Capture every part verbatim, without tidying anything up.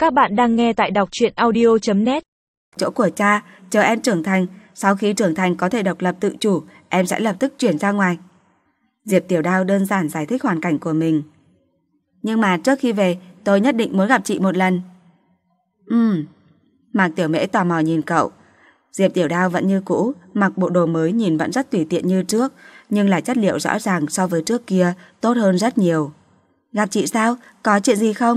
Các bạn đang nghe tại đọc truyện audio chấm net. Chỗ của cha, chờ em trưởng thành, sau khi trưởng thành có thể độc lập tự chủ, em sẽ lập tức chuyển ra ngoài. Diệp Tiểu Đao đơn giản giải thích hoàn cảnh của mình. Nhưng mà trước khi về, tôi nhất định muốn gặp chị một lần. Ừm. Mạc Tiểu Mễ tò mò nhìn cậu. Diệp Tiểu Đao vẫn như cũ, mặc bộ đồ mới nhìn vẫn rất tùy tiện như trước, nhưng là chất liệu rõ ràng so với trước kia tốt hơn rất nhiều. Gặp chị sao? Có chuyện gì không?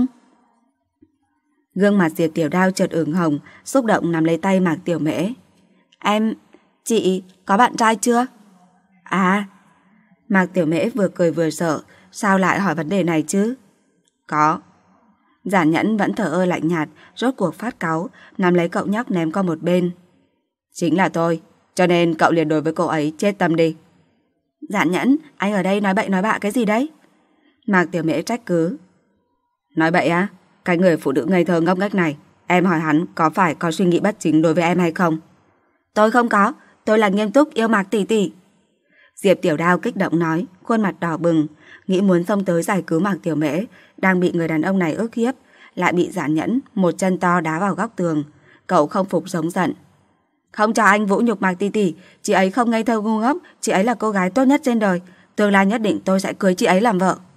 Gương mặt Diệp Tiểu Đao chợt ửng hồng, xúc động nắm lấy tay Mạc Tiểu Mễ. Em... chị... có bạn trai chưa? À... Mạc Tiểu Mễ vừa cười vừa sợ, sao lại hỏi vấn đề này chứ? Có. Giản Nhẫn vẫn thở ơ lạnh nhạt, rốt cuộc phát cáu, nắm lấy cậu nhóc ném qua một bên. Chính là tôi, cho nên cậu liền đối với cô ấy chết tâm đi. Giản Nhẫn, anh ở đây nói bậy nói bạ cái gì đấy? Mạc Tiểu Mễ trách cứ. Nói bậy á? Cái người phụ nữ ngây thơ ngốc nghếch này, em hỏi hắn có phải có suy nghĩ bất chính đối với em hay không? Tôi không có, tôi là nghiêm túc yêu Mạc tỷ tỷ. Diệp Tiểu Đao kích động nói, khuôn mặt đỏ bừng, nghĩ muốn xông tới giải cứu Mạc Tiểu Mễ, đang bị người đàn ông này ức hiếp, lại bị Giản Nhẫn một chân to đá vào góc tường. Cậu không phục giống giận. Không cho anh vũ nhục Mạc tỷ tỷ, chị ấy không ngây thơ ngu ngốc, chị ấy là cô gái tốt nhất trên đời, tương lai nhất định tôi sẽ cưới chị ấy làm vợ.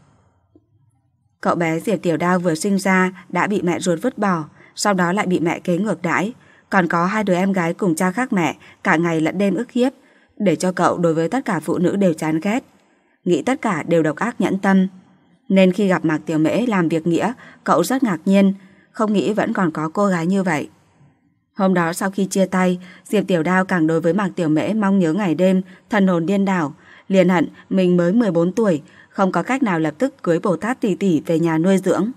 Cậu bé Diệp Tiểu Đao vừa sinh ra đã bị mẹ ruột vứt bỏ, sau đó lại bị mẹ kế ngược đãi, còn có hai đứa em gái cùng cha khác mẹ, cả ngày lẫn đêm ức hiếp, để cho cậu đối với tất cả phụ nữ đều chán ghét, nghĩ tất cả đều độc ác nhẫn tâm. Nên khi gặp Mạc Tiểu Mễ làm việc nghĩa, cậu rất ngạc nhiên, không nghĩ vẫn còn có cô gái như vậy. Hôm đó sau khi chia tay, Diệp Tiểu Đao càng đối với Mạc Tiểu Mễ mong nhớ ngày đêm, thần hồn điên đảo, liền hận mình mới mười bốn tuổi, không có cách nào lập tức cưới Bồ Tát tỷ tỷ về nhà nuôi dưỡng.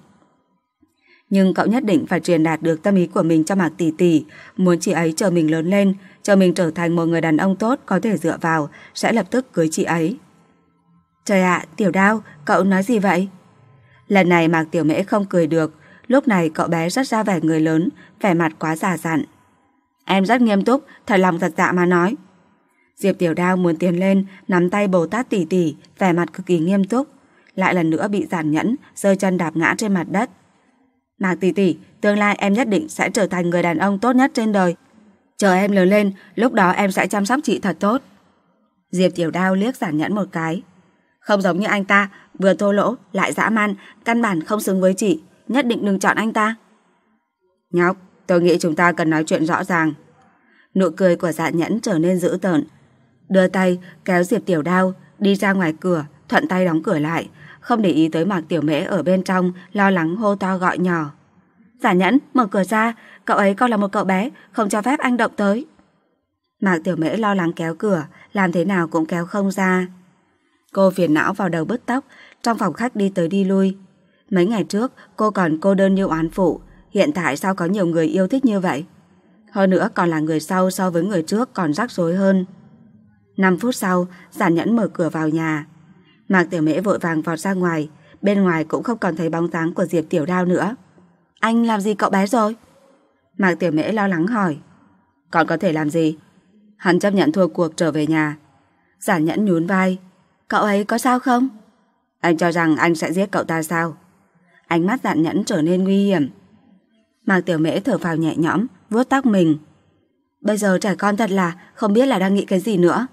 Nhưng cậu nhất định phải truyền đạt được tâm ý của mình cho Mạc tỷ tỷ, muốn chị ấy chờ mình lớn lên, chờ mình trở thành một người đàn ông tốt có thể dựa vào, sẽ lập tức cưới chị ấy. Trời ạ, Tiểu Đao, cậu nói gì vậy? Lần này Mạc Tiểu Mễ không cười được, lúc này cậu bé rất ra vẻ người lớn, vẻ mặt quá già dặn. Em rất nghiêm túc, thật lòng thật dạ mà nói. Diệp Tiểu Đao muốn tiến lên, nắm tay Bồ Tát tỷ tỷ, vẻ mặt cực kỳ nghiêm túc, lại lần nữa bị Giản Nhẫn giơ chân đạp ngã trên mặt đất. Mạc tỷ tỷ, tương lai em nhất định sẽ trở thành người đàn ông tốt nhất trên đời. Chờ em lớn lên, lúc đó em sẽ chăm sóc chị thật tốt. Diệp Tiểu Đao liếc Giản Nhẫn một cái. Không giống như anh ta, vừa thô lỗ lại dã man, căn bản không xứng với chị, nhất định đừng chọn anh ta. Nhóc, tôi nghĩ chúng ta cần nói chuyện rõ ràng. Nụ cười của Giản Nhẫn trở nên dữ tợn, đưa tay kéo Diệp Tiểu Đao đi ra ngoài cửa, thuận tay đóng cửa lại, không để ý tới Mạc Tiểu Mễ ở bên trong lo lắng hô to gọi nhỏ. Giản Nhẫn, mở cửa ra, cậu ấy còn là một cậu bé, không cho phép anh động tới. Mạc Tiểu Mễ lo lắng kéo cửa, làm thế nào cũng kéo không ra. Cô phiền não vào đầu bứt tóc, trong phòng khách đi tới đi lui. Mấy ngày trước cô còn cô đơn như oán phụ, hiện tại sao có nhiều người yêu thích như vậy? Hơn nữa còn là người sau so với người trước còn rắc rối hơn. Năm phút sau, Giản Nhẫn mở cửa vào nhà. Mạc Tiểu Mễ vội vàng vọt ra ngoài, bên ngoài cũng không còn thấy bóng dáng của Diệp Tiểu Đao nữa. Anh làm gì cậu bé rồi? Mạc Tiểu Mễ lo lắng hỏi. Còn có thể làm gì? Hắn chấp nhận thua cuộc trở về nhà. Giản Nhẫn nhún vai. Cậu ấy có sao không? Anh cho rằng anh sẽ giết cậu ta sao? Ánh mắt Giản Nhẫn trở nên nguy hiểm. Mạc Tiểu Mễ thở phào nhẹ nhõm, vuốt tóc mình. Bây giờ trẻ con thật là không biết là đang nghĩ cái gì nữa.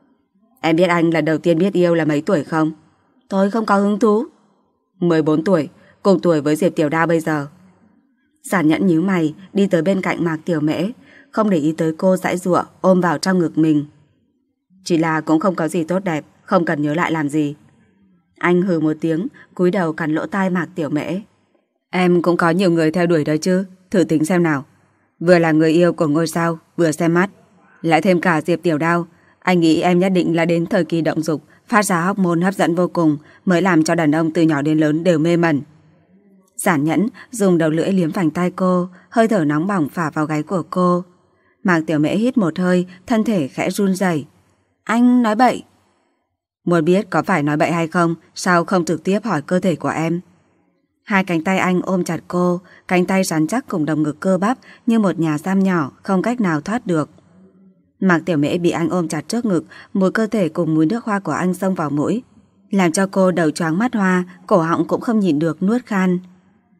Em biết anh lần đầu tiên biết yêu là mấy tuổi không? Tôi không có hứng thú. mười bốn tuổi, cùng tuổi với Diệp Tiểu Đao bây giờ. Giản Nhẫn nhíu mày, đi tới bên cạnh Mạc Tiểu Mễ, không để ý tới cô giãy giụa ôm vào trong ngực mình. Chỉ là cũng không có gì tốt đẹp, không cần nhớ lại làm gì. Anh hừ một tiếng, cúi đầu cắn lỗ tai Mạc Tiểu Mễ. Em cũng có nhiều người theo đuổi đó chứ, thử tính xem nào. Vừa là người yêu của ngôi sao, vừa xem mắt, lại thêm cả Diệp Tiểu Đao. Anh nghĩ em nhất định là đến thời kỳ động dục, phát ra hormone hấp dẫn vô cùng, mới làm cho đàn ông từ nhỏ đến lớn đều mê mẩn. Giản Nhẫn dùng đầu lưỡi liếm vành tai cô, hơi thở nóng bỏng phả vào gáy của cô. Mạc Tiểu Mễ hít một hơi, thân thể khẽ run rẩy. Anh nói bậy. Muốn biết có phải nói bậy hay không, sao không trực tiếp hỏi cơ thể của em? Hai cánh tay anh ôm chặt cô, cánh tay rắn chắc cùng đồng ngực cơ bắp như một nhà giam nhỏ, không cách nào thoát được. Mạc Tiểu Mễ bị anh ôm chặt trước ngực, mùi cơ thể cùng mùi nước hoa của anh xông vào mũi, làm cho cô đầu choáng mắt hoa, cổ họng cũng không nhịn được nuốt khan.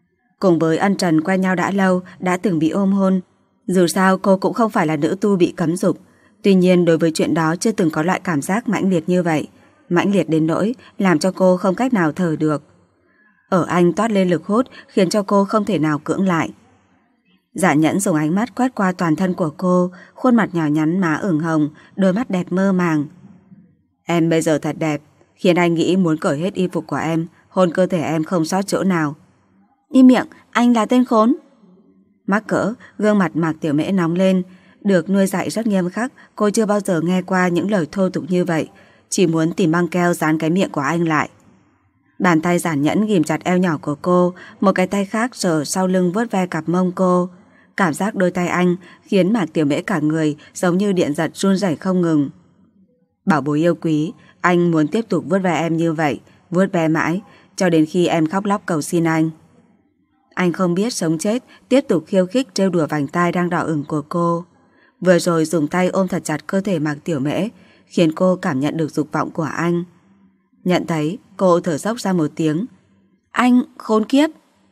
Cùng với Ân Trần quen nhau đã lâu, đã từng bị ôm hôn. Dù sao cô cũng không phải là nữ tu bị cấm dục. Tuy nhiên đối với chuyện đó chưa từng có loại cảm giác mãnh liệt như vậy. Mãnh liệt đến nỗi làm cho cô không cách nào thở được. Ở anh toát lên lực hút khiến cho cô không thể nào cưỡng lại. Dạ Nhẫn dùng ánh mắt quét qua toàn thân của cô, khuôn mặt nhỏ nhắn má ửng hồng, đôi mắt đẹp mơ màng. Em bây giờ thật đẹp, khiến anh nghĩ muốn cởi hết y phục của em, hôn cơ thể em không sót chỗ nào. Im miệng, anh là tên khốn. Mắc cỡ, gương mặt Mạc Tiểu Mễ nóng lên. Được nuôi dạy rất nghiêm khắc, cô chưa bao giờ nghe qua những lời thô tục như vậy, chỉ muốn tìm băng keo dán cái miệng của anh lại. Bàn tay Giản Nhẫn ghìm chặt eo nhỏ của cô, một cái tay khác sờ sau lưng vuốt ve cặp mông cô. Cảm giác đôi tay anh khiến Mạc Tiểu Mễ cả người giống như điện giật run rẩy không ngừng. Bảo bối yêu quý, anh muốn tiếp tục vuốt ve em như vậy, vuốt ve mãi, cho đến khi em khóc lóc cầu xin anh. Anh không biết sống chết, tiếp tục khiêu khích trêu đùa vành tai đang đỏ ửng của cô. Vừa rồi dùng tay ôm thật chặt cơ thể Mạc Tiểu Mễ, khiến cô cảm nhận được dục vọng của anh. Nhận thấy, cô thở dốc ra một tiếng. Anh, khốn kiếp!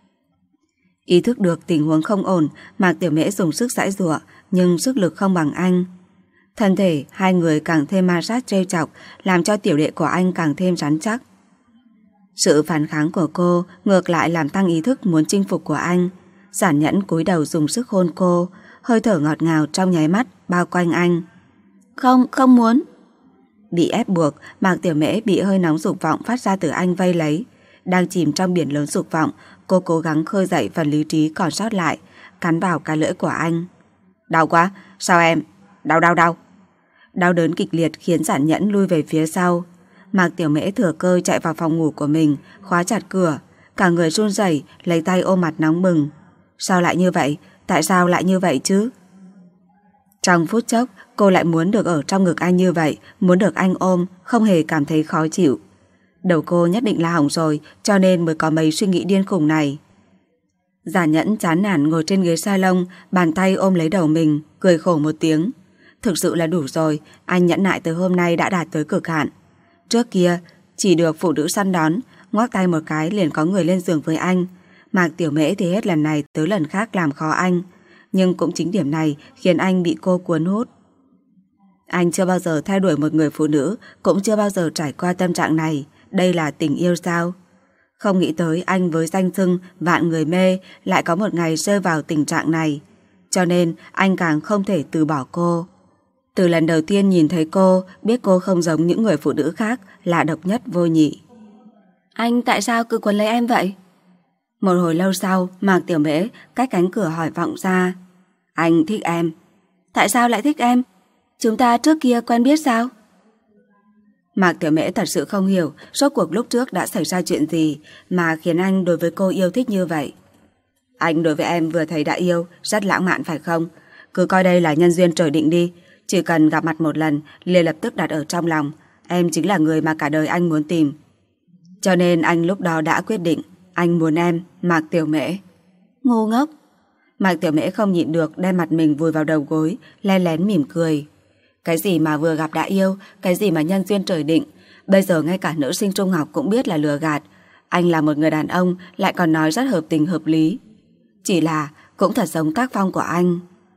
Ý thức được tình huống không ổn, Mạc Tiểu Mễ dùng sức giãy giụa, nhưng sức lực không bằng anh. Thân thể hai người càng thêm ma sát trêu chọc, làm cho tiểu đệ của anh càng thêm rắn chắc. Sự phản kháng của cô ngược lại làm tăng ý thức muốn chinh phục của anh. Giản Nhẫn cúi đầu dùng sức hôn cô, hơi thở ngọt ngào trong nháy mắt bao quanh anh. Không, không muốn. Bị ép buộc, Mạc Tiểu Mễ bị hơi nóng dục vọng phát ra từ anh vây lấy. Đang chìm trong biển lớn dục vọng, cô cố gắng khơi dậy phần lý trí còn sót lại, cắn vào cái lưỡi của anh. Đau quá, sao em? Đau đau đau. Đau đớn kịch liệt khiến Giản Nhẫn lui về phía sau. Mạc Tiểu Mễ thừa cơ chạy vào phòng ngủ của mình, khóa chặt cửa, cả người run rẩy, lấy tay ôm mặt nóng bừng. Sao lại như vậy? Tại sao lại như vậy chứ? Trong phút chốc, cô lại muốn được ở trong ngực anh như vậy, muốn được anh ôm, không hề cảm thấy khó chịu. Đầu cô nhất định là hỏng rồi, cho nên mới có mấy suy nghĩ điên khủng này. Giản Nhẫn chán nản ngồi trên ghế salon, bàn tay ôm lấy đầu mình, cười khổ một tiếng. Thực sự là đủ rồi, anh nhẫn nại từ hôm nay đã đạt tới cực hạn. Trước kia, chỉ được phụ nữ săn đón, ngoắc tay một cái liền có người lên giường với anh. Mạc Tiểu Mễ thì hết lần này tới lần khác làm khó anh. Nhưng cũng chính điểm này khiến anh bị cô cuốn hút. Anh chưa bao giờ theo đuổi một người phụ nữ, cũng chưa bao giờ trải qua tâm trạng này. Đây là tình yêu sao? Không nghĩ tới anh với danh xưng vạn người mê lại có một ngày rơi vào tình trạng này. Cho nên anh càng không thể từ bỏ cô. Từ lần đầu tiên nhìn thấy cô, biết cô không giống những người phụ nữ khác, là độc nhất vô nhị. Anh tại sao cứ quấn lấy em vậy? Một hồi lâu sau, Mạc Tiểu Mễ cách cánh cửa hỏi vọng ra. Anh thích em. Tại sao lại thích em? Chúng ta trước kia quen biết sao? Mạc Tiểu Mễ thật sự không hiểu rốt cuộc lúc trước đã xảy ra chuyện gì mà khiến anh đối với cô yêu thích như vậy. Anh đối với em vừa thấy đã yêu, rất lãng mạn phải không? Cứ coi đây là nhân duyên trời định đi. Chỉ cần gặp mặt một lần, liền lập tức đặt ở trong lòng. Em chính là người mà cả đời anh muốn tìm. Cho nên anh lúc đó đã quyết định, anh muốn em, Mạc Tiểu Mễ. Ngu ngốc. Mạc Tiểu Mễ không nhịn được đem mặt mình vùi vào đầu gối, len lén mỉm cười. Cái gì mà vừa gặp đã yêu, cái gì mà nhân duyên trời định, bây giờ ngay cả nữ sinh trung học cũng biết là lừa gạt. Anh là một người đàn ông, lại còn nói rất hợp tình hợp lý. Chỉ là cũng thật giống tác phong của anh.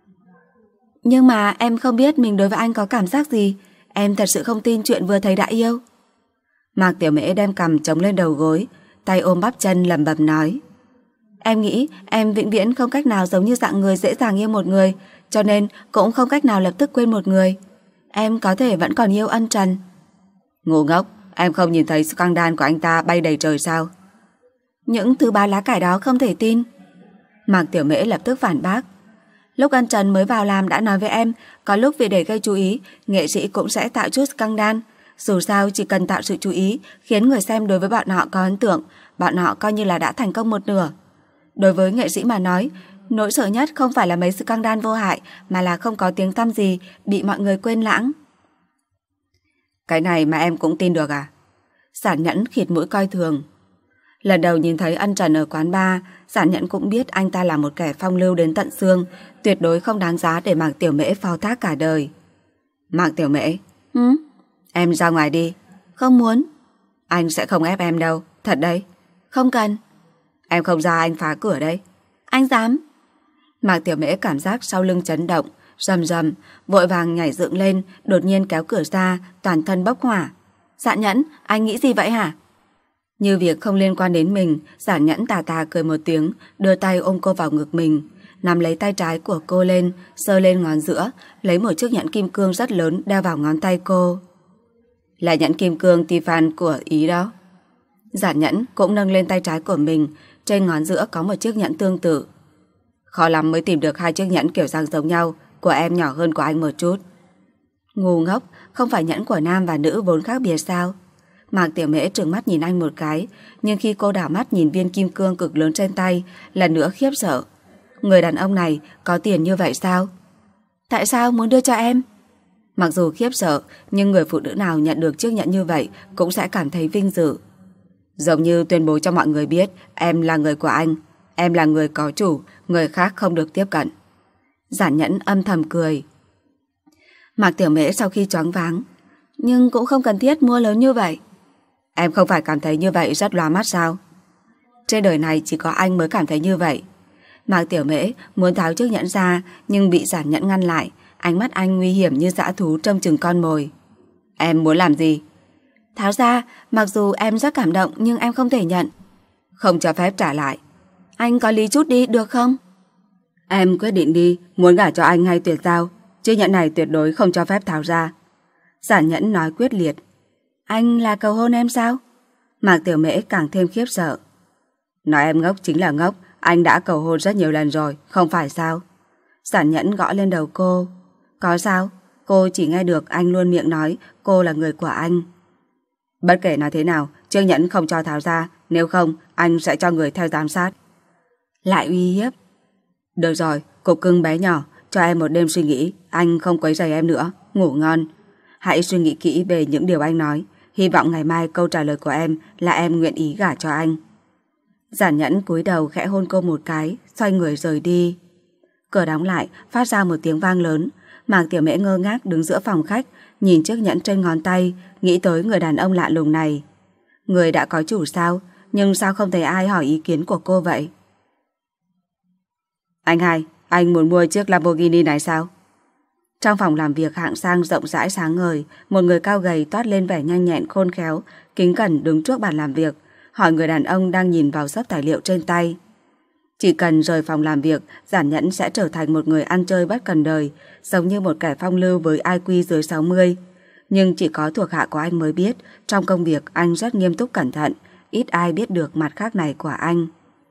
Nhưng mà em không biết mình đối với anh có cảm giác gì. Em thật sự không tin chuyện vừa thấy đã yêu. Mạc Tiểu Mễ đem cằm chống lên đầu gối, tay ôm bắp chân lẩm bẩm nói. Em nghĩ em vĩnh viễn không cách nào giống như dạng người dễ dàng yêu một người, cho nên cũng không cách nào lập tức quên một người. Em có thể vẫn còn yêu Ân Trần. Ngu ngốc, em không nhìn thấy scandal của anh ta bay đầy trời sao? Những thứ ba lá cải đó không thể tin. Mạc Tiểu Mễ lập tức phản bác. Lúc Ân Trần mới vào làm đã nói với em, có lúc vì để gây chú ý, nghệ sĩ cũng sẽ tạo chút scandal. Dù sao chỉ cần tạo sự chú ý, khiến người xem đối với bọn họ có ấn tượng, bọn họ coi như là đã thành công một nửa. Đối với nghệ sĩ mà nói, nỗi sợ nhất không phải là mấy scandal vô hại, mà là không có tiếng tăm gì, bị mọi người quên lãng. Cái này mà em cũng tin được à? Giản Nhẫn khịt mũi coi thường. Lần đầu nhìn thấy Ân Trần ở quán bar, Giản Nhẫn cũng biết anh ta là một kẻ phong lưu đến tận xương, tuyệt đối không đáng giá để Mạc Tiểu Mễ phó thác cả đời. Mạc Tiểu Mễ, ừ? Em ra ngoài đi. Không muốn. Anh sẽ không ép em đâu, thật đấy. Không cần. Em không ra anh phá cửa đấy. Anh dám? Mạc Tiểu Mễ cảm giác sau lưng chấn động, rầm rầm, vội vàng nhảy dựng lên, đột nhiên kéo cửa ra, toàn thân bốc hỏa. Dạ Nhẫn, anh nghĩ gì vậy hả? Như việc không liên quan đến mình, Dạ Nhẫn tà tà cười một tiếng, đưa tay ôm cô vào ngực mình, nắm lấy tay trái của cô lên, sơ lên ngón giữa, lấy một chiếc nhẫn kim cương rất lớn đeo vào ngón tay cô. Là nhẫn kim cương Tiffany của Ý đó. Dạ Nhẫn cũng nâng lên tay trái của mình, trên ngón giữa có một chiếc nhẫn tương tự. Khó lắm mới tìm được hai chiếc nhẫn kiểu dáng giống nhau, của em nhỏ hơn của anh một chút. Ngu ngốc, không phải nhẫn của nam và nữ vốn khác biệt sao? Mạc Tiểu Mễ trừng mắt nhìn anh một cái, nhưng khi cô đảo mắt nhìn viên kim cương cực lớn trên tay, lần nữa khiếp sợ. Người đàn ông này có tiền như vậy sao? Tại sao muốn đưa cho em? Mặc dù khiếp sợ, nhưng người phụ nữ nào nhận được chiếc nhẫn như vậy cũng sẽ cảm thấy vinh dự. Giống như tuyên bố cho mọi người biết em là người của anh, em là người có chủ, người khác không được tiếp cận. Giản Nhẫn âm thầm cười. Mạc Tiểu Mễ sau khi choáng váng, nhưng cũng không cần thiết mua lớn như vậy. Em không phải cảm thấy như vậy rất lóa mắt sao? Trên đời này chỉ có anh mới cảm thấy như vậy. Mạc Tiểu Mễ muốn tháo chiếc nhẫn ra, nhưng bị Giản Nhẫn ngăn lại. Ánh mắt anh nguy hiểm như dã thú trông chừng con mồi. Em muốn làm gì? Tháo ra, mặc dù em rất cảm động nhưng em không thể nhận. Không cho phép trả lại. Anh có lý chút đi được không? Em quyết định đi, muốn gả cho anh hay tuyệt giao. Chiếc nhẫn này tuyệt đối không cho phép tháo ra. Giản Nhẫn nói quyết liệt. Anh là cầu hôn em sao? Mạc Tiểu Mễ càng thêm khiếp sợ. Nói em ngốc chính là ngốc, anh đã cầu hôn rất nhiều lần rồi, không phải sao? Giản Nhẫn gõ lên đầu cô. Có sao? Cô chỉ nghe được anh luôn miệng nói cô là người của anh. Bất kể nói thế nào, chiếc nhẫn không cho tháo ra, nếu không anh sẽ cho người theo giám sát. Lại uy hiếp. Được rồi, cục cưng bé nhỏ, cho em một đêm suy nghĩ, anh không quấy rầy em nữa, ngủ ngon. Hãy suy nghĩ kỹ về những điều anh nói, hy vọng ngày mai câu trả lời của em là em nguyện ý gả cho anh. Giản Nhẫn cúi đầu khẽ hôn cô một cái, xoay người rời đi. Cửa đóng lại, phát ra một tiếng vang lớn. Mạc Tiểu Mễ ngơ ngác đứng giữa phòng khách, nhìn chiếc nhẫn trên ngón tay, nghĩ tới người đàn ông lạ lùng này. Người đã có chủ sao, nhưng sao không thấy ai hỏi ý kiến của cô vậy? Anh hai, anh muốn mua chiếc Lamborghini này sao? Trong phòng làm việc hạng sang rộng rãi sáng ngời, một người cao gầy toát lên vẻ nhanh nhẹn khôn khéo, kính cẩn đứng trước bàn làm việc, hỏi người đàn ông đang nhìn vào xấp tài liệu trên tay. Chỉ cần rời phòng làm việc, Giản Nhẫn sẽ trở thành một người ăn chơi bất cần đời, giống như một kẻ phong lưu với i kiu dưới sáu mươi. Nhưng chỉ có thuộc hạ của anh mới biết, trong công việc anh rất nghiêm túc cẩn thận, ít ai biết được mặt khác này của anh.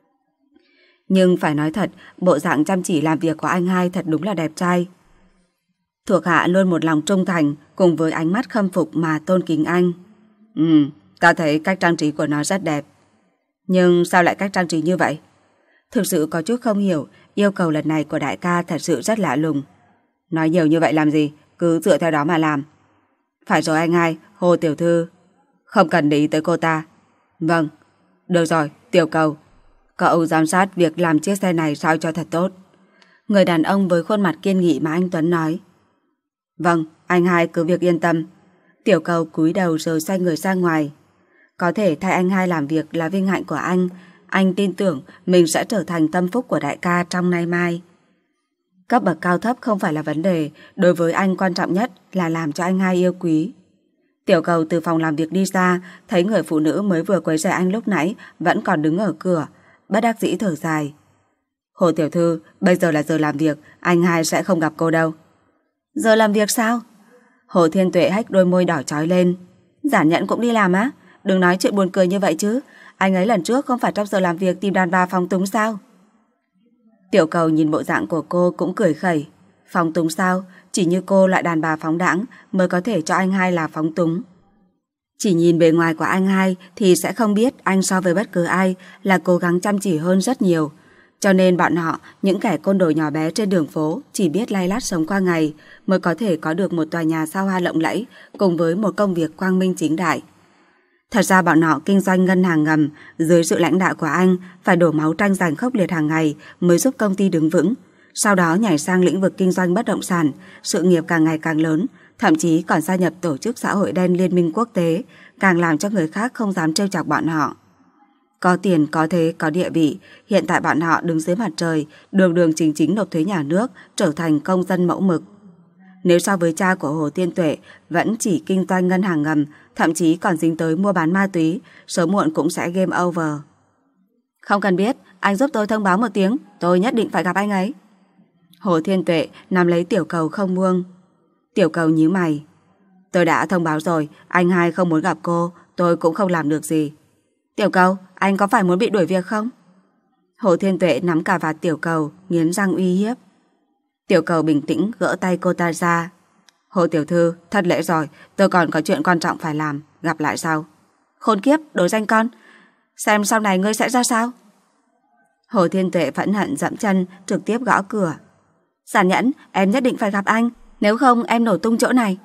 Nhưng phải nói thật, bộ dạng chăm chỉ làm việc của anh hai thật đúng là đẹp trai. Thuộc hạ luôn một lòng trung thành, cùng với ánh mắt khâm phục mà tôn kính anh. Ừ, ta thấy cách trang trí của nó rất đẹp. Nhưng sao lại cách trang trí như vậy? Thực sự có chút không hiểu, yêu cầu lần này của đại ca thật sự rất lạ lùng. Nói nhiều như vậy làm gì, cứ dựa theo đó mà làm. Phải rồi anh hai, Hồ tiểu thư. Không cần để ý tới cô ta. Vâng, được rồi, Tiểu Cầu. Cậu giám sát việc làm chiếc xe này sao cho thật tốt. Người đàn ông với khuôn mặt kiên nghị mà anh Tuấn nói. Vâng, anh hai cứ việc yên tâm. Tiểu Cầu cúi đầu rồi xoay người ra ngoài. Có thể thay anh hai làm việc là vinh hạnh của anh. Anh tin tưởng mình sẽ trở thành tâm phúc của đại ca trong nay mai. Cấp bậc cao thấp không phải là vấn đề, đối với anh quan trọng nhất là làm cho anh hai yêu quý. Tiểu Cầu từ phòng làm việc đi ra, thấy người phụ nữ mới vừa quấy rầy anh lúc nãy vẫn còn đứng ở cửa, bất đắc dĩ thở dài. Hồ tiểu thư, bây giờ là giờ làm việc, anh hai sẽ không gặp cô đâu. Giờ làm việc sao? Hồ Thiên Tuệ hách đôi môi đỏ chói lên. Giản Nhẫn cũng đi làm á? Đừng nói chuyện buồn cười như vậy chứ. Anh ấy lần trước không phải trong giờ làm việc tìm đàn bà phóng túng sao? Tiểu Cầu nhìn bộ dạng của cô cũng cười khẩy. Phóng túng sao? Chỉ như cô loại đàn bà phóng đãng mới có thể cho anh hai là phóng túng. Chỉ nhìn bề ngoài của anh hai thì sẽ không biết anh so với bất cứ ai là cố gắng chăm chỉ hơn rất nhiều. Cho nên bọn họ, những kẻ côn đồ nhỏ bé trên đường phố, chỉ biết lay lắt sống qua ngày mới có thể có được một tòa nhà sao hoa lộng lẫy cùng với một công việc quang minh chính đại. Thật ra bọn họ kinh doanh ngân hàng ngầm dưới sự lãnh đạo của anh, phải đổ máu tranh giành khốc liệt hàng ngày mới giúp công ty đứng vững. Sau đó nhảy sang lĩnh vực kinh doanh bất động sản, sự nghiệp càng ngày càng lớn, thậm chí còn gia nhập tổ chức xã hội đen Liên minh quốc tế, càng làm cho người khác không dám trêu chọc bọn họ. Có tiền, có thế, có địa vị. Hiện tại bọn họ đứng dưới mặt trời, đường đường chính chính nộp thuế nhà nước, trở thành công dân mẫu mực. Nếu so với cha của Hồ Thiên Tuệ vẫn chỉ kinh doanh ngân hàng ngầm, thậm chí còn dính tới mua bán ma túy, sớm muộn cũng sẽ game over. Không cần biết, anh giúp tôi thông báo một tiếng, tôi nhất định phải gặp anh ấy. Hồ Thiên Tuệ nắm lấy Tiểu Cầu không buông. Tiểu Cầu nhíu mày. Tôi đã thông báo rồi, anh hai không muốn gặp cô, tôi cũng không làm được gì. Tiểu Cầu, anh có phải muốn bị đuổi việc không? Hồ Thiên Tuệ nắm cà vạt Tiểu Cầu, nghiến răng uy hiếp. Tiểu Cầu bình tĩnh gỡ tay cô ta ra. Hồ tiểu thư, thật lễ rồi, tôi còn có chuyện quan trọng phải làm, gặp lại sau. Khốn kiếp, đồ danh con, xem sau này ngươi sẽ ra sao? Hồ Thiên Tuệ phẫn hận dẫm chân, trực tiếp gõ cửa. Giản Nhẫn, em nhất định phải gặp anh, nếu không em nổ tung chỗ này.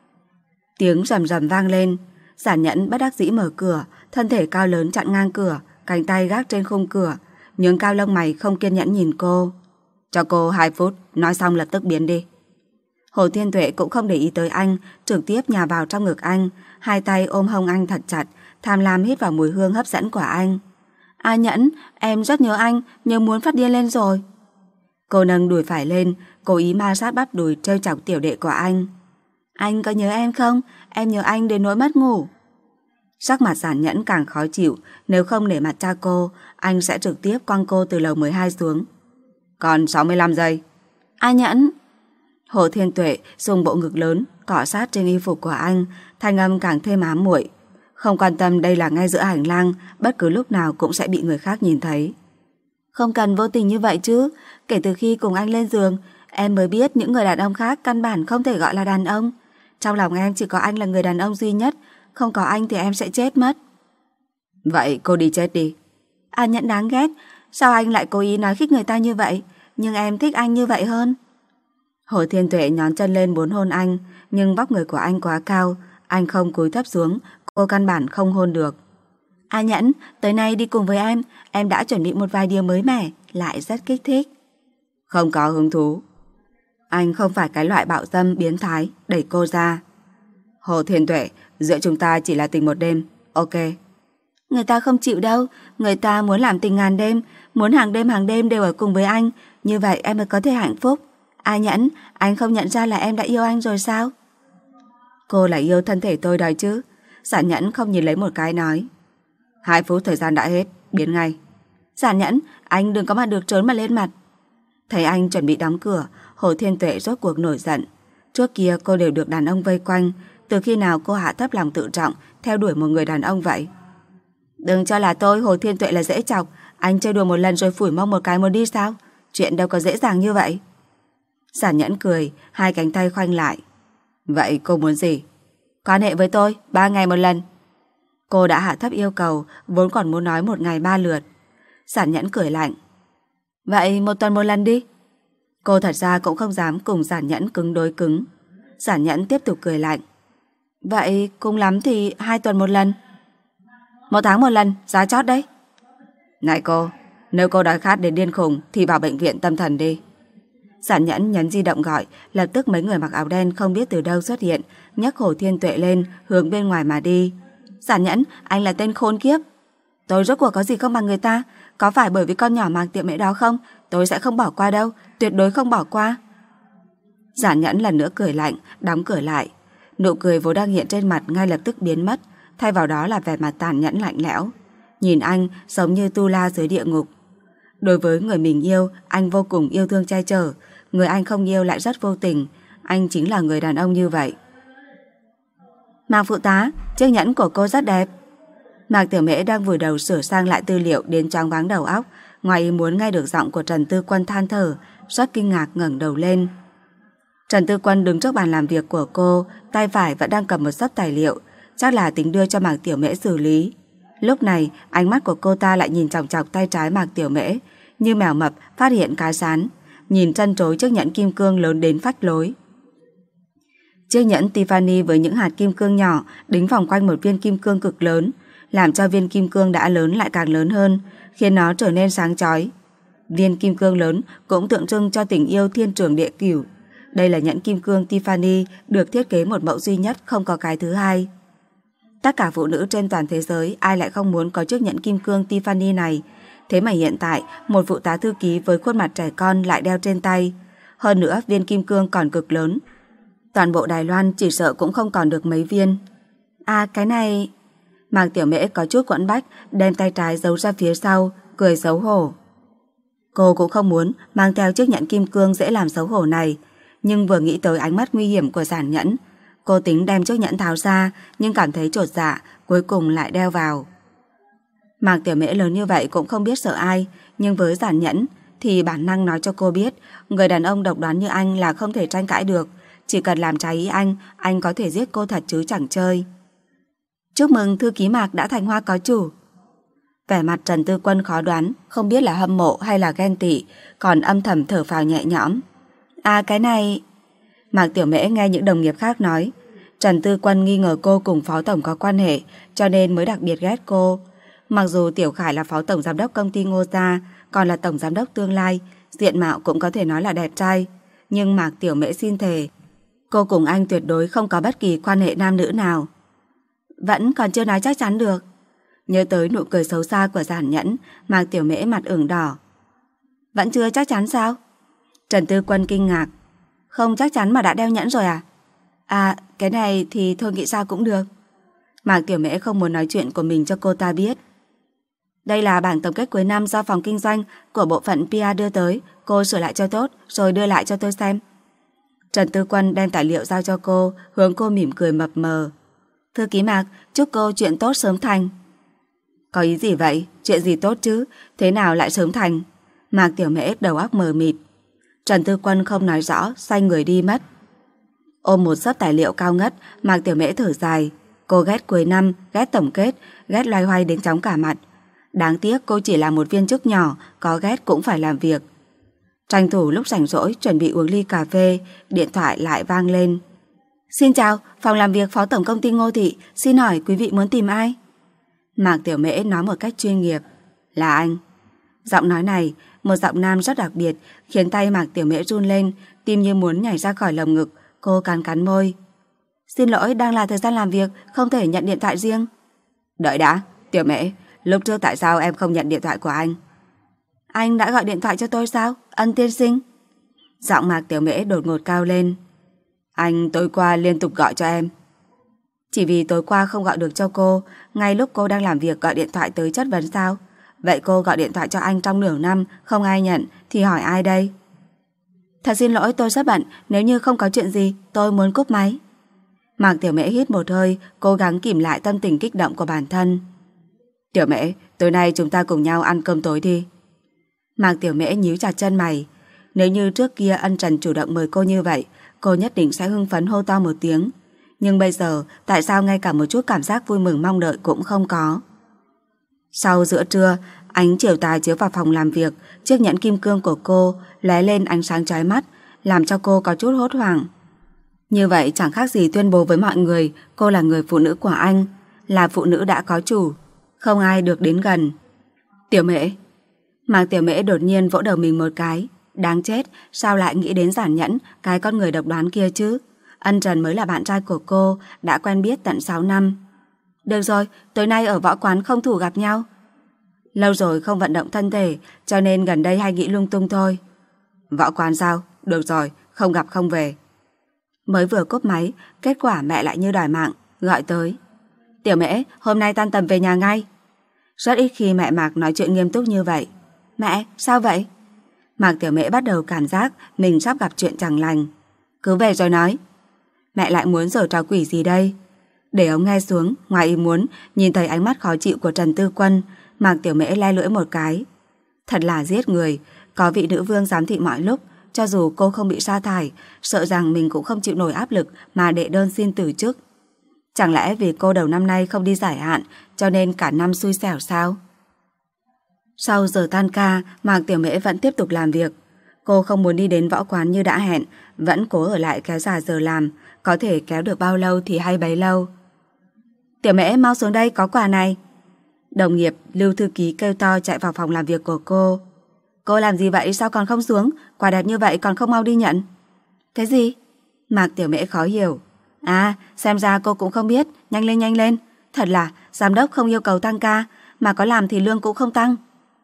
Tiếng rầm rầm vang lên. Giản Nhẫn bất đắc dĩ mở cửa, thân thể cao lớn chặn ngang cửa, cánh tay gác trên khung cửa, nhướng cao lông mày không kiên nhẫn nhìn cô. Cho cô hai phút, nói xong lập tức biến đi. Hồ Thiên Tuệ cũng không để ý tới anh, trực tiếp nhào vào trong ngực anh, hai tay ôm hông anh thật chặt, tham lam hít vào mùi hương hấp dẫn của anh. A Nhẫn, em rất nhớ anh, nhưng muốn phát điên lên rồi. Cô nâng đùi phải lên, cố ý ma sát bắp đùi trêu chọc tiểu đệ của anh. Anh có nhớ em không? Em nhớ anh đến nỗi mất ngủ. Sắc mặt Giản Nhẫn càng khó chịu, nếu không để mặt cha cô, anh sẽ trực tiếp quăng cô từ lầu mười hai xuống. Còn sáu mươi lăm giây. A Nhẫn. Hồ Thiên Tuệ dùng bộ ngực lớn cọ sát trên y phục của anh, thanh âm càng thêm ám muội. Không quan tâm đây là ngay giữa hành lang, bất cứ lúc nào cũng sẽ bị người khác nhìn thấy. Không cần vô tình như vậy chứ. Kể từ khi cùng anh lên giường, em mới biết những người đàn ông khác căn bản không thể gọi là đàn ông. Trong lòng em chỉ có anh là người đàn ông duy nhất, không có anh thì em sẽ chết mất. Vậy cô đi chết đi. A Nhẫn đáng ghét, sao anh lại cố ý nói khích người ta như vậy? Nhưng em thích anh như vậy hơn. Hồ Thiên Tuệ nhón chân lên muốn hôn anh, nhưng vóc người của anh quá cao, anh không cúi thấp xuống, cô căn bản không hôn được. A Nhẫn, tới nay đi cùng với em, em đã chuẩn bị một vài điều mới mẻ, lại rất kích thích. Không có hứng thú. Anh không phải cái loại bạo dâm biến thái, đẩy cô ra. Hồ Thiên Tuệ, giữa chúng ta chỉ là tình một đêm, ok. Người ta không chịu đâu, người ta muốn làm tình ngàn đêm, muốn hàng đêm hàng đêm đều ở cùng với anh, như vậy em mới có thể hạnh phúc. A Nhẫn, anh không nhận ra là em đã yêu anh rồi sao? Cô lại yêu thân thể tôi đòi chứ. Giản Nhẫn không nhìn lấy một cái nói. Hai phút thời gian đã hết, biến ngay. Giản Nhẫn, anh đừng có mà được trốn mà lên mặt. Thấy anh chuẩn bị đóng cửa, Hồ Thiên Tuệ rốt cuộc nổi giận. Trước kia cô đều được đàn ông vây quanh, từ khi nào cô hạ thấp lòng tự trọng theo đuổi một người đàn ông vậy? Đừng cho là tôi Hồ Thiên Tuệ là dễ chọc. Anh chơi đùa một lần rồi phủi mông một cái muốn đi sao? Chuyện đâu có dễ dàng như vậy. Giản Nhẫn cười, hai cánh tay khoanh lại. Vậy cô muốn gì? Quan hệ với tôi, ba ngày một lần. Cô đã hạ thấp yêu cầu, vốn còn muốn nói một ngày ba lượt. Giản Nhẫn cười lạnh. Vậy một tuần một lần đi. Cô thật ra cũng không dám cùng Giản Nhẫn cứng đối cứng. Giản Nhẫn tiếp tục cười lạnh. Vậy cùng lắm thì hai tuần một lần. Một tháng một lần, giá chót đấy. Này cô, nếu cô đói khát đến điên khùng thì vào bệnh viện tâm thần đi. Giản Nhẫn nhấn di động gọi, lập tức mấy người mặc áo đen không biết từ đâu xuất hiện, nhấc Hồ Thiên Tuệ lên, hướng bên ngoài mà đi. Giản Nhẫn, anh là tên khốn kiếp. Tôi rốt cuộc có gì không bằng người ta? Có phải bởi vì con nhỏ mang tiệm mễ đó không? Tôi sẽ không bỏ qua đâu, tuyệt đối không bỏ qua. Giản Nhẫn lần nữa cười lạnh, đóng cửa lại. Nụ cười vốn đang hiện trên mặt ngay lập tức biến mất, thay vào đó là vẻ mặt tàn nhẫn lạnh lẽo. Nhìn anh giống như tu la dưới địa ngục. Đối với người mình yêu, anh vô cùng yêu thương che chở. Người anh không yêu lại rất vô tình. Anh chính là người đàn ông như vậy. Mạc phụ tá, chiếc nhẫn của cô rất đẹp. Mạc Tiểu Mễ đang vùi đầu sửa sang lại tư liệu đến choáng váng đầu óc. Ngoài ý muốn nghe được giọng của Trần Tư Quân than thở, rất kinh ngạc ngẩng đầu lên. Trần Tư Quân đứng trước bàn làm việc của cô, tay phải vẫn đang cầm một xấp tài liệu, chắc là tính đưa cho Mạc Tiểu Mễ xử lý. Lúc này, ánh mắt của cô ta lại nhìn chòng chọc tay trái Mạc Tiểu Mễ, như mèo mập phát hiện cá rán, nhìn trân trối chiếc nhẫn kim cương lớn đến phách lối. Chiếc nhẫn Tiffany với những hạt kim cương nhỏ đính vòng quanh một viên kim cương cực lớn, làm cho viên kim cương đã lớn lại càng lớn hơn, khiến nó trở nên sáng chói. Viên kim cương lớn cũng tượng trưng cho tình yêu thiên trường địa cửu. Đây là nhẫn kim cương Tiffany được thiết kế một mẫu duy nhất, không có cái thứ hai. Tất cả phụ nữ trên toàn thế giới ai lại không muốn có chiếc nhẫn kim cương Tiffany này. Thế mà hiện tại một phụ tá thư ký với khuôn mặt trẻ con lại đeo trên tay. Hơn nữa viên kim cương còn cực lớn. Toàn bộ Đài Loan chỉ sợ cũng không còn được mấy viên. À cái này... Mạc Tiểu Mễ có chút quẫn bách, đem tay trái giấu ra phía sau, cười xấu hổ. Cô cũng không muốn mang theo chiếc nhẫn kim cương dễ làm xấu hổ này, nhưng vừa nghĩ tới ánh mắt nguy hiểm của giản nhẫn, cô tính đem chiếc nhẫn tháo ra, nhưng cảm thấy chột dạ, cuối cùng lại đeo vào. Mạc Tiểu Mễ lớn như vậy cũng không biết sợ ai, nhưng với giản nhẫn thì bản năng nói cho cô biết, người đàn ông độc đoán như anh là không thể tranh cãi được, chỉ cần làm trái ý anh, anh có thể giết cô thật chứ chẳng chơi. Chúc mừng thư ký Mạc đã thành hoa có chủ. Vẻ mặt Trần Tư Quân khó đoán, không biết là hâm mộ hay là ghen tị, còn âm thầm thở phào nhẹ nhõm. À cái này... Mạc Tiểu Mễ nghe những đồng nghiệp khác nói, Trần Tư Quân nghi ngờ cô cùng Phó Tổng có quan hệ, cho nên mới đặc biệt ghét cô. Mặc dù Tiểu Khải là Phó Tổng Giám đốc công ty Ngô Gia, còn là Tổng Giám đốc tương lai, diện mạo cũng có thể nói là đẹp trai, nhưng Mạc Tiểu Mễ xin thề, cô cùng anh tuyệt đối không có bất kỳ quan hệ nam nữ nào. Vẫn còn chưa nói chắc chắn được. Nhớ tới nụ cười xấu xa của giản nhẫn, Mạc Tiểu Mễ mặt ửng đỏ. Vẫn chưa chắc chắn sao? Trần Tư Quân kinh ngạc. Không chắc chắn mà đã đeo nhẫn rồi à? À, cái này thì thôi nghĩ sao cũng được. Mạc Tiểu Mễ không muốn nói chuyện của mình cho cô ta biết. Đây là bảng tổng kết cuối năm do phòng kinh doanh của bộ phận pê e đưa tới, cô sửa lại cho tốt rồi đưa lại cho tôi xem. Trần Tư Quân đem tài liệu giao cho cô, hướng cô mỉm cười mập mờ. Thư ký Mạc, chúc cô chuyện tốt sớm thành. Có ý gì vậy? Chuyện gì tốt chứ? Thế nào lại sớm thành? Mạc Tiểu Mễ đầu óc mờ mịt. Trần Tư Quân không nói rõ, xoay người đi mất. Ôm một xấp tài liệu cao ngất, Mạc Tiểu Mễ thở dài. Cô ghét cuối năm, ghét tổng kết, ghét loay hoay đến chóng cả mặt. Đáng tiếc cô chỉ là một viên chức nhỏ, có ghét cũng phải làm việc. Tranh thủ lúc rảnh rỗi chuẩn bị uống ly cà phê, điện thoại lại vang lên. Xin chào, phòng làm việc Phó Tổng công ty Ngô Thị, xin hỏi quý vị muốn tìm ai? Mạc Tiểu Mễ nói một cách chuyên nghiệp. Là anh. Giọng nói này, một giọng nam rất đặc biệt, khiến tay Mạc Tiểu Mễ run lên, tim như muốn nhảy ra khỏi lồng ngực. Cô cắn cắn môi. Xin lỗi, đang là thời gian làm việc, không thể nhận điện thoại riêng. Đợi đã, Tiểu Mễ, lúc trước tại sao em không nhận điện thoại của anh? Anh đã gọi điện thoại cho tôi sao? Ân tiên sinh. Giọng Mạc Tiểu Mễ đột ngột cao lên. Anh tối qua liên tục gọi cho em. Chỉ vì tối qua không gọi được cho cô, ngay lúc cô đang làm việc gọi điện thoại tới chất vấn sao? Vậy cô gọi điện thoại cho anh trong nửa năm không ai nhận thì hỏi ai đây? Thật xin lỗi, tôi rất bận, nếu như không có chuyện gì tôi muốn cúp máy. Mạc Tiểu Mễ hít một hơi, cố gắng kìm lại tâm tình kích động của bản thân. Tiểu Mễ, tối nay chúng ta cùng nhau ăn cơm tối đi. Mạc Tiểu Mễ nhíu chặt chân mày. Nếu như trước kia Ân Trần chủ động mời cô như vậy, cô nhất định sẽ hưng phấn hô to một tiếng. Nhưng bây giờ, tại sao ngay cả một chút cảm giác vui mừng mong đợi cũng không có? Sau giữa trưa, ánh chiều tà chiếu vào phòng làm việc, chiếc nhẫn kim cương của cô lóe lên ánh sáng chói mắt, làm cho cô có chút hốt hoảng. Như vậy chẳng khác gì tuyên bố với mọi người cô là người phụ nữ của anh, là phụ nữ đã có chủ, không ai được đến gần. Tiểu Mễ. Mạc Tiểu Mễ đột nhiên vỗ đầu mình một cái. Đáng chết, sao lại nghĩ đến giản nhẫn, cái con người độc đoán kia chứ? Ân Trần mới là bạn trai của cô, đã quen biết tận sáu năm. Được rồi, tối nay ở võ quán không thủ gặp nhau. Lâu rồi không vận động thân thể, cho nên gần đây hay nghĩ lung tung thôi. Võ quán sao? Được rồi, không gặp không về. Mới vừa cúp máy, kết quả mẹ lại như đòi mạng, gọi tới. Tiểu Mễ, hôm nay tan tầm về nhà ngay. Rất ít khi mẹ Mạc nói chuyện nghiêm túc như vậy. Mẹ, sao vậy? Mạc Tiểu Mễ bắt đầu cảm giác mình sắp gặp chuyện chẳng lành. Cứ về rồi nói. Mẹ lại muốn giở trò quỷ gì đây? Để ống nghe xuống, ngoài ý muốn, nhìn thấy ánh mắt khó chịu của Trần Tư Quân, Mạc Tiểu Mễ le lưỡi một cái. Thật là giết người, có vị nữ vương giám thị mọi lúc, cho dù cô không bị sa thải, sợ rằng mình cũng không chịu nổi áp lực mà đệ đơn xin từ chức. Chẳng lẽ vì cô đầu năm nay không đi giải hạn, cho nên cả năm xui xẻo sao? Sau giờ tan ca, Mạc Tiểu Mễ vẫn tiếp tục làm việc. Cô không muốn đi đến võ quán như đã hẹn, vẫn cố ở lại kéo dài giờ làm, có thể kéo được bao lâu thì hay bấy lâu. Tiểu Mễ, mau xuống đây, có quà này. Đồng nghiệp Lưu thư ký kêu to chạy vào phòng làm việc của cô. Cô làm gì vậy, sao còn không xuống? Quà đẹp như vậy còn không mau đi nhận. Cái gì? Mạc Tiểu Mễ khó hiểu. À, xem ra cô cũng không biết, nhanh lên nhanh lên. Thật là giám đốc không yêu cầu tăng ca, mà có làm thì lương cũng không tăng.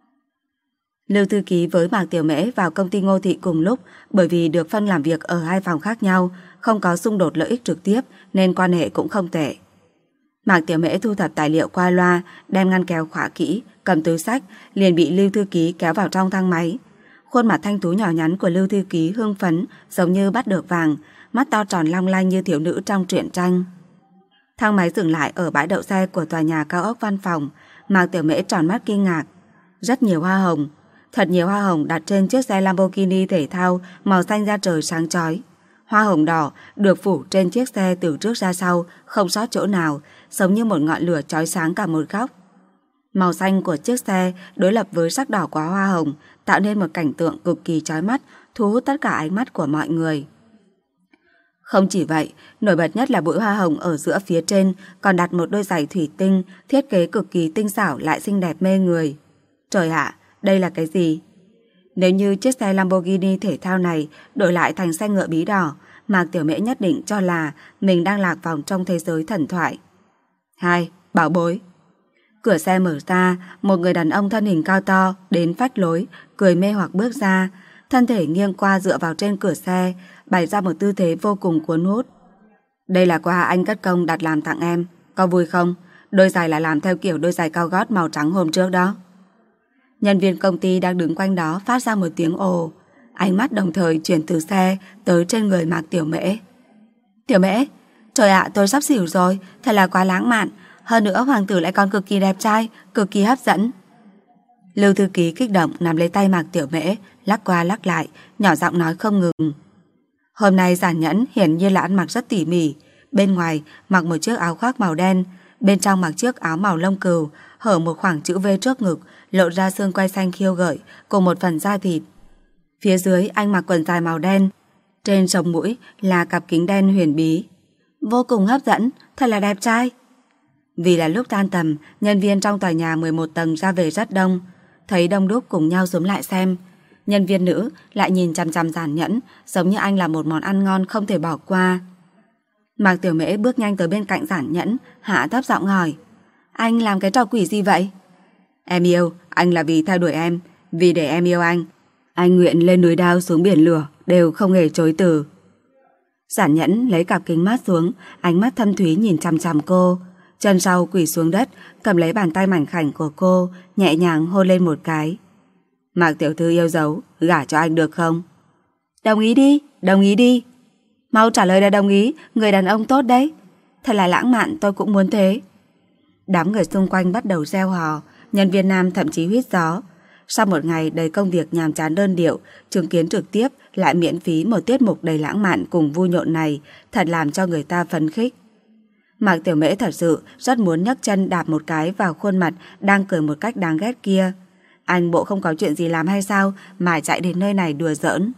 Lưu thư ký với Mạc Tiểu Mễ vào công ty Ngô Thị cùng lúc, bởi vì được phân làm việc ở hai phòng khác nhau, không có xung đột lợi ích trực tiếp nên quan hệ cũng không tệ. Mạc Tiểu Mễ thu thập tài liệu qua loa, đem ngăn kéo khóa kỹ, cầm túi sách, liền bị Lưu thư ký kéo vào trong thang máy. Khuôn mặt thanh tú nhỏ nhắn của Lưu thư ký hưng phấn, giống như bắt được vàng, mắt to tròn long lanh như thiếu nữ trong truyện tranh. Thang máy dừng lại ở bãi đậu xe của tòa nhà cao ốc văn phòng. Mạc Tiểu Mễ tròn mắt kinh ngạc. Rất nhiều hoa hồng, thật nhiều hoa hồng đặt trên chiếc xe Lamborghini thể thao màu xanh da trời sáng chói. Hoa hồng đỏ được phủ trên chiếc xe từ trước ra sau, không sót chỗ nào, giống như một ngọn lửa chói sáng cả một góc. Màu xanh của chiếc xe đối lập với sắc đỏ của hoa hồng, tạo nên một cảnh tượng cực kỳ chói mắt, thu hút tất cả ánh mắt của mọi người. Không chỉ vậy, nổi bật nhất là bụi hoa hồng ở giữa phía trên còn đặt một đôi giày thủy tinh, thiết kế cực kỳ tinh xảo lại xinh đẹp mê người. Trời ạ, đây là cái gì? Nếu như chiếc xe Lamborghini thể thao này đổi lại thành xe ngựa bí đỏ, Mạc Tiểu Mễ nhất định cho là mình đang lạc vào trong thế giới thần thoại. Hai, bảo bối. Cửa xe mở ra, một người đàn ông thân hình cao to đến phách lối, cười mê hoặc bước ra, thân thể nghiêng qua dựa vào trên cửa xe, bày ra một tư thế vô cùng cuốn hút. Đây là quà anh cất công đặt làm tặng em, có vui không? Đôi giày là làm theo kiểu đôi giày cao gót màu trắng hôm trước đó. Nhân viên công ty đang đứng quanh đó phát ra một tiếng ồ, ánh mắt đồng thời chuyển từ xe tới trên người Mạc Tiểu Mễ. Tiểu Mễ, trời ạ, tôi sắp xỉu rồi, thật là quá lãng mạn, hơn nữa hoàng tử lại còn cực kỳ đẹp trai, cực kỳ hấp dẫn. Lưu thư ký kích động nắm lấy tay Mạc Tiểu Mễ, lắc qua lắc lại, nhỏ giọng nói không ngừng. Hôm nay Giản Nhẫn hiển nhiên là ăn mặc rất tỉ mỉ, bên ngoài mặc một chiếc áo khoác màu đen, bên trong mặc chiếc áo màu lông cừu, hở một khoảng chữ V trước ngực, lộ ra xương quai xanh khiêu gợi cùng một phần da thịt. Phía dưới anh mặc quần dài màu đen, trên sống mũi là cặp kính đen huyền bí. Vô cùng hấp dẫn, thật là đẹp trai. Vì là lúc tan tầm, nhân viên trong tòa nhà mười một tầng ra về rất đông, thấy đông đúc cùng nhau xuống lại xem. Nhân viên nữ lại nhìn chằm chằm Giản Nhẫn, giống như anh là một món ăn ngon không thể bỏ qua. Mạc Tiểu Mễ bước nhanh tới bên cạnh Giản Nhẫn, hạ thấp giọng hỏi: Anh làm cái trò quỷ gì vậy? Em yêu, anh là vì theo đuổi em, vì để em yêu anh. Anh nguyện lên núi đao xuống biển lửa, đều không hề chối từ. Giản Nhẫn lấy cặp kính mát xuống, ánh mắt thâm thúy nhìn chằm chằm cô. Chân sau quỳ xuống đất, cầm lấy bàn tay mảnh khảnh của cô, nhẹ nhàng hôn lên một cái. Mạc tiểu thư yêu dấu, gả cho anh được không? Đồng ý đi, đồng ý đi. Mau trả lời là đồng ý, người đàn ông tốt đấy. Thật là lãng mạn, tôi cũng muốn thế. Đám người xung quanh bắt đầu reo hò, nhân viên nam thậm chí huýt gió. Sau một ngày đầy công việc nhàm chán đơn điệu, chứng kiến trực tiếp lại miễn phí một tiết mục đầy lãng mạn cùng vui nhộn này, thật làm cho người ta phấn khích. Mạc Tiểu Mễ thật sự rất muốn nhấc chân đạp một cái vào khuôn mặt đang cười một cách đáng ghét kia. Anh bộ không có chuyện gì làm hay sao mà chạy đến nơi này đùa giỡn.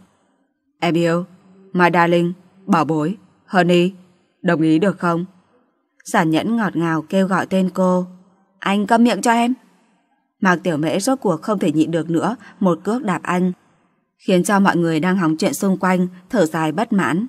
Em yêu, my darling, bảo bối, honey, đồng ý được không? Giản Nhẫn ngọt ngào kêu gọi tên cô. Anh câm miệng cho em. Mạc Tiểu Mễ rốt cuộc không thể nhịn được nữa, một cước đạp anh, khiến cho mọi người đang hóng chuyện xung quanh thở dài bất mãn.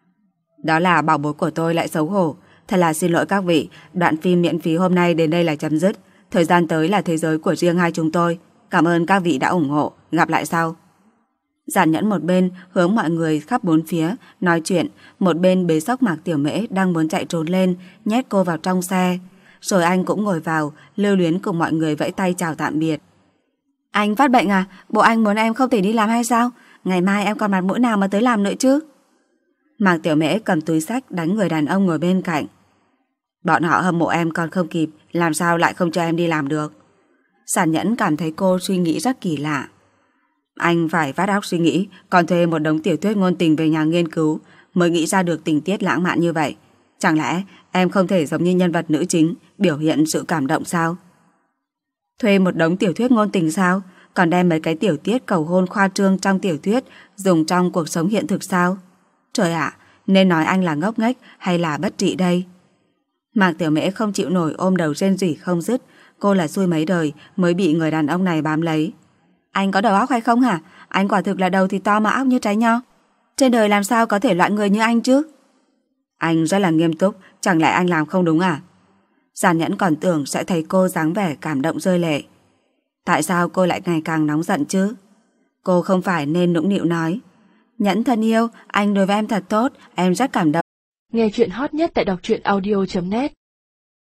Đó là bảo bối của tôi lại xấu hổ. Thật là xin lỗi các vị, đoạn phim miễn phí hôm nay đến đây là chấm dứt. Thời gian tới là thế giới của riêng hai chúng tôi. Cảm ơn các vị đã ủng hộ, gặp lại sau. Giản Nhẫn một bên hướng mọi người khắp bốn phía nói chuyện, một bên bế xốc Mạc Tiểu Mễ đang muốn chạy trốn lên, nhét cô vào trong xe. Rồi anh cũng ngồi vào, lưu luyến cùng mọi người vẫy tay chào tạm biệt. Anh phát bệnh à? Bộ anh muốn em không thể đi làm hay sao? Ngày mai em còn mặt mũi nào mà tới làm nữa chứ? Mạc Tiểu Mễ cầm túi xách đánh người đàn ông ngồi bên cạnh. Bọn họ hâm mộ em còn không kịp, làm sao lại không cho em đi làm được? Giản Nhẫn cảm thấy cô suy nghĩ rất kỳ lạ. Anh phải vắt óc suy nghĩ, còn thuê một đống tiểu thuyết ngôn tình về nhà nghiên cứu mới nghĩ ra được tình tiết lãng mạn như vậy. Chẳng lẽ em không thể giống như nhân vật nữ chính, biểu hiện sự cảm động sao? Thuê một đống tiểu thuyết ngôn tình sao? Còn đem mấy cái tiểu tiết cầu hôn khoa trương trong tiểu thuyết dùng trong cuộc sống hiện thực sao? Trời ạ, nên nói anh là ngốc nghếch hay là bất trị đây? Mạc Tiểu Mễ không chịu nổi ôm đầu rên rỉ không dứt. Cô là xui mấy đời mới bị người đàn ông này bám lấy. Anh có đầu óc hay không hả? Anh quả thực là đầu thì to mà óc như trái nho. Trên đời làm sao có thể loại người như anh chứ? Anh rất là nghiêm túc, chẳng lẽ anh làm không đúng à? Giản Nhẫn còn tưởng sẽ thấy cô dáng vẻ cảm động rơi lệ. Tại sao cô lại ngày càng nóng giận chứ? Cô không phải nên nũng nịu nói: Nhẫn thân yêu, anh đối với em thật tốt, em rất cảm động. Nghe chuyện hot nhất tại đọc truyện audio chấm net.